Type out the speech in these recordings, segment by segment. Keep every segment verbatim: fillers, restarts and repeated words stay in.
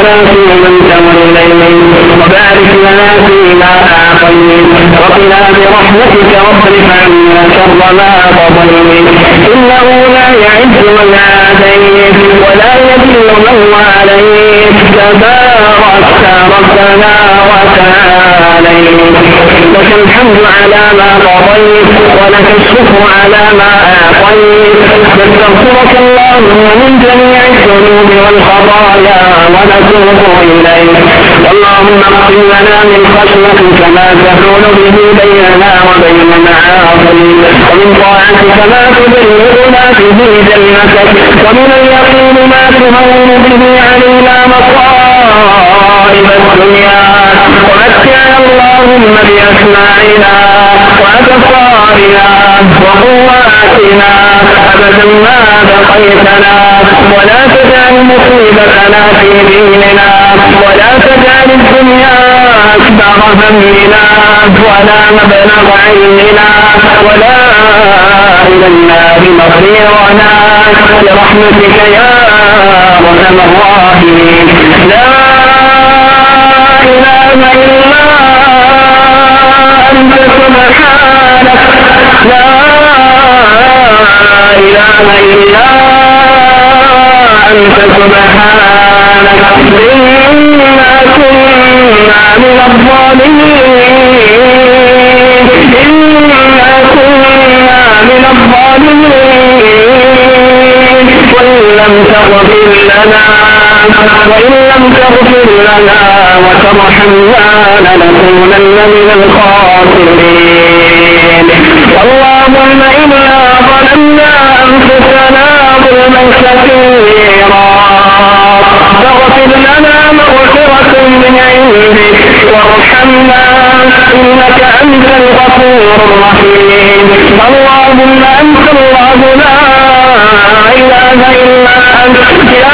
لنا فيمن توليت وبارك لنا فيما أعطيت وقنا برحمتك واصرف عنا شر ما قضيت إنه لا يعز من عاديت ولا يذل من واليت تباركت ربنا وتعاليت لك الحمد على ما قضيت ولك الشكر على ما أعطيت نستغفرك اللهم من جميع الذنوب والخطايا ونتوب إليك اللهم اغفر لنا من خشيتك ما تحول به بيننا وبين معاصيك ومن طاعتك ما تبلغنا به جنتك ومن اليقين ما تهون به علينا مصائب الدنيا ومتعنا اللهم بأسماعنا وأبصارنا وقواتنا أبدا ما بقيتنا ولا تجعل مصيبتنا في ديننا ولا تجعل الدنيا أكبر همنا ولا مبلغ علمنا ولا إلى النار مصيرنا برحمتك يا أرحم الراحمين لا إله إلا أنت سبحانك لا إله إلا أنت سبحانك إنا كنا من الظالمين إنا كنا من الظالمين وإن لم تغفر لنا وإن لم تغفر لنا وترحمنا لنكونن من الخاسرين اللهم إنا ظلمنا أنفسنا ظلما كثيرا فاغفر لنا مغفرة من عندك وارحمنا إنك أنت الغفور الرحيم اللهم أنت الله لا إله إلا أنت يا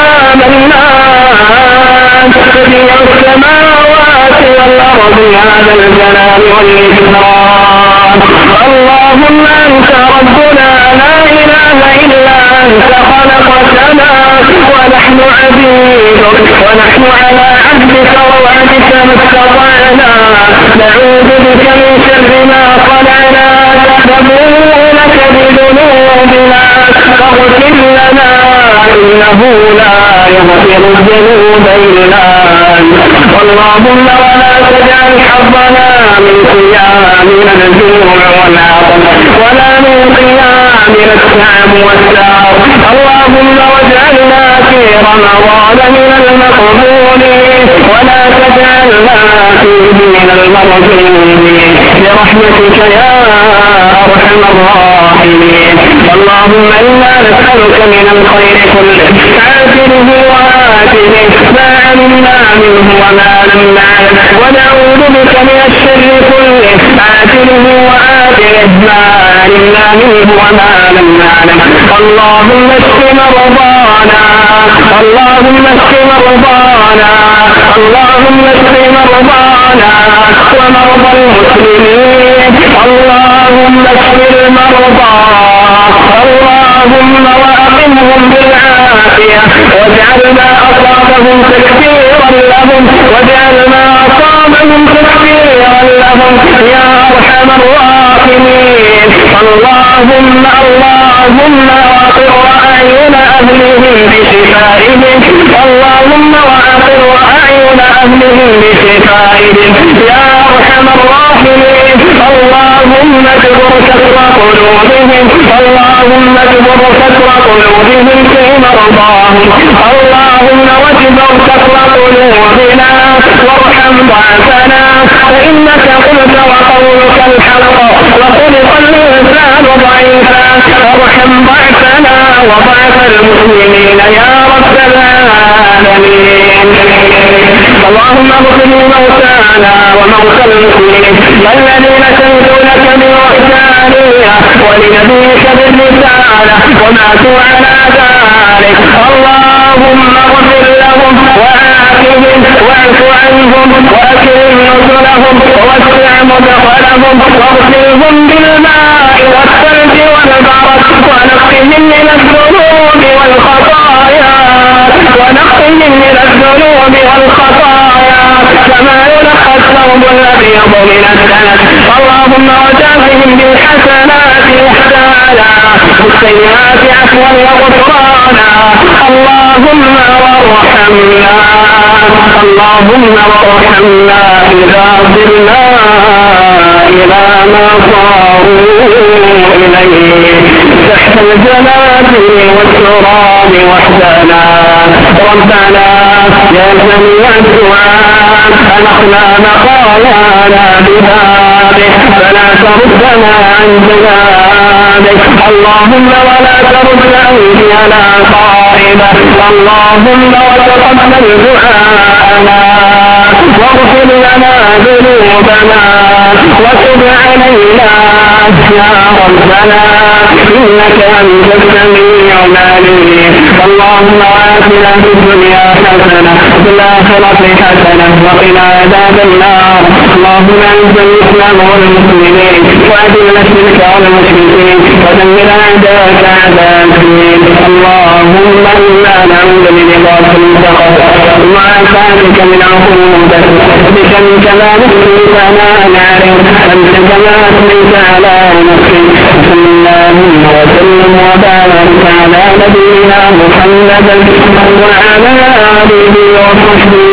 منان بديع السماوات والأرض يا ذا الجلال والإكرام اللهم أنت ربنا لا إله إلا أنت خلقتنا ونحن عبيدك ونحن على عهدك ووعدك ما استطعنا نعوذ بك من شر ما صنعنا نبوء لك بذنوبنا فاغفر لنا إنه لا يغفر الذنوب إلا أنت اللهم ولا تجعل حظنا من قيامنا الجوع والعطش ولا من قيامنا التعب والسهر اللهم واجعلنا في رمضان من المقبولين ولا تجعلنا فيه من المرجومين برحمتك يا أرحم الراحمين اللهم إنا نسألك من الخير كله عاجله وآجله ما علمنا منه وما لم نعلم ونعوذ بك من الشر كله عاجله وآجله ما علمنا منه وما لم نعلم اللهم اشف مرضانا اللهم اشف مرضانا اللهم اشف مرضانا ومرضى المسلمين اللهم اشف المرضى اللهم وأقمهم بالعافية واجعل ما أصابهم تكفيرا لهم واجعل ما أصابهم تكفيرا لهم يا أرحم الراحمين اللهم اللهم وأقر أعين أهلهم بشفائهم اللهم وأقر أعين أهلهم بشفائهم يا أرحم الراحمين اللهم اجبر كسر قلوبهم اللهم اجبر كسر قلوبهم في مرضاهم اللهم واجبر كسر قلوبنا وارحم ضعفنا فإنك قلت وقولك الحق وخلق الإنسان ضعيفا ارحم ضعفنا وضعف المسلمين يا رب العالمين اللهم اغفر لموتانا وموتى المسلمين الذين شهدوا لك بالوحدانية ولنبيك بالرسالة وماتوا على ذلك اللهم اغفر لهم وعافهم واعف عنهم واكرم نزلهم ووسع مدخلهم واغسلهم بالماء والثلج والبرد ونقهم من الذنوب والخطايا ونقهم من الذنوب والخطايا أحسنت اللهم وجازهم بالحسنات إحسانا بالسيئات عفوا وغفرانا اللهم وارحمنا اللهم وارحمنا إذا صرنا إلى ما صاروا إليه تحت الجنات والتراب وحدنا ربنا يا سميع الدعاء أنحنا مقالانا ببابك فلا تردنا عن جنابك اللهم ولا ترد أيدينا خائبة اللهم وتقبل دعاءنا واغفر لنا ذنوبنا وتب علينا يا ربنا إنك أنت السميع العليم اللهم آتنا في الدنيا حسنة وفي الآخرة حسنة وقنا عذاب النار اللهم أعز الإسلام والمسلمين وأذل الشرك والمشركين ودمر أعداءك أعداء الدين اللهم إنا نعوذ برضاك من سخطك ومعافاتك من عقوبتك بك منك ما نحيي فلا نعرف أنت كما أثنيت على نفسك صلى الله وسلم وبارك على نبينا محمد وعلى آله وصحبه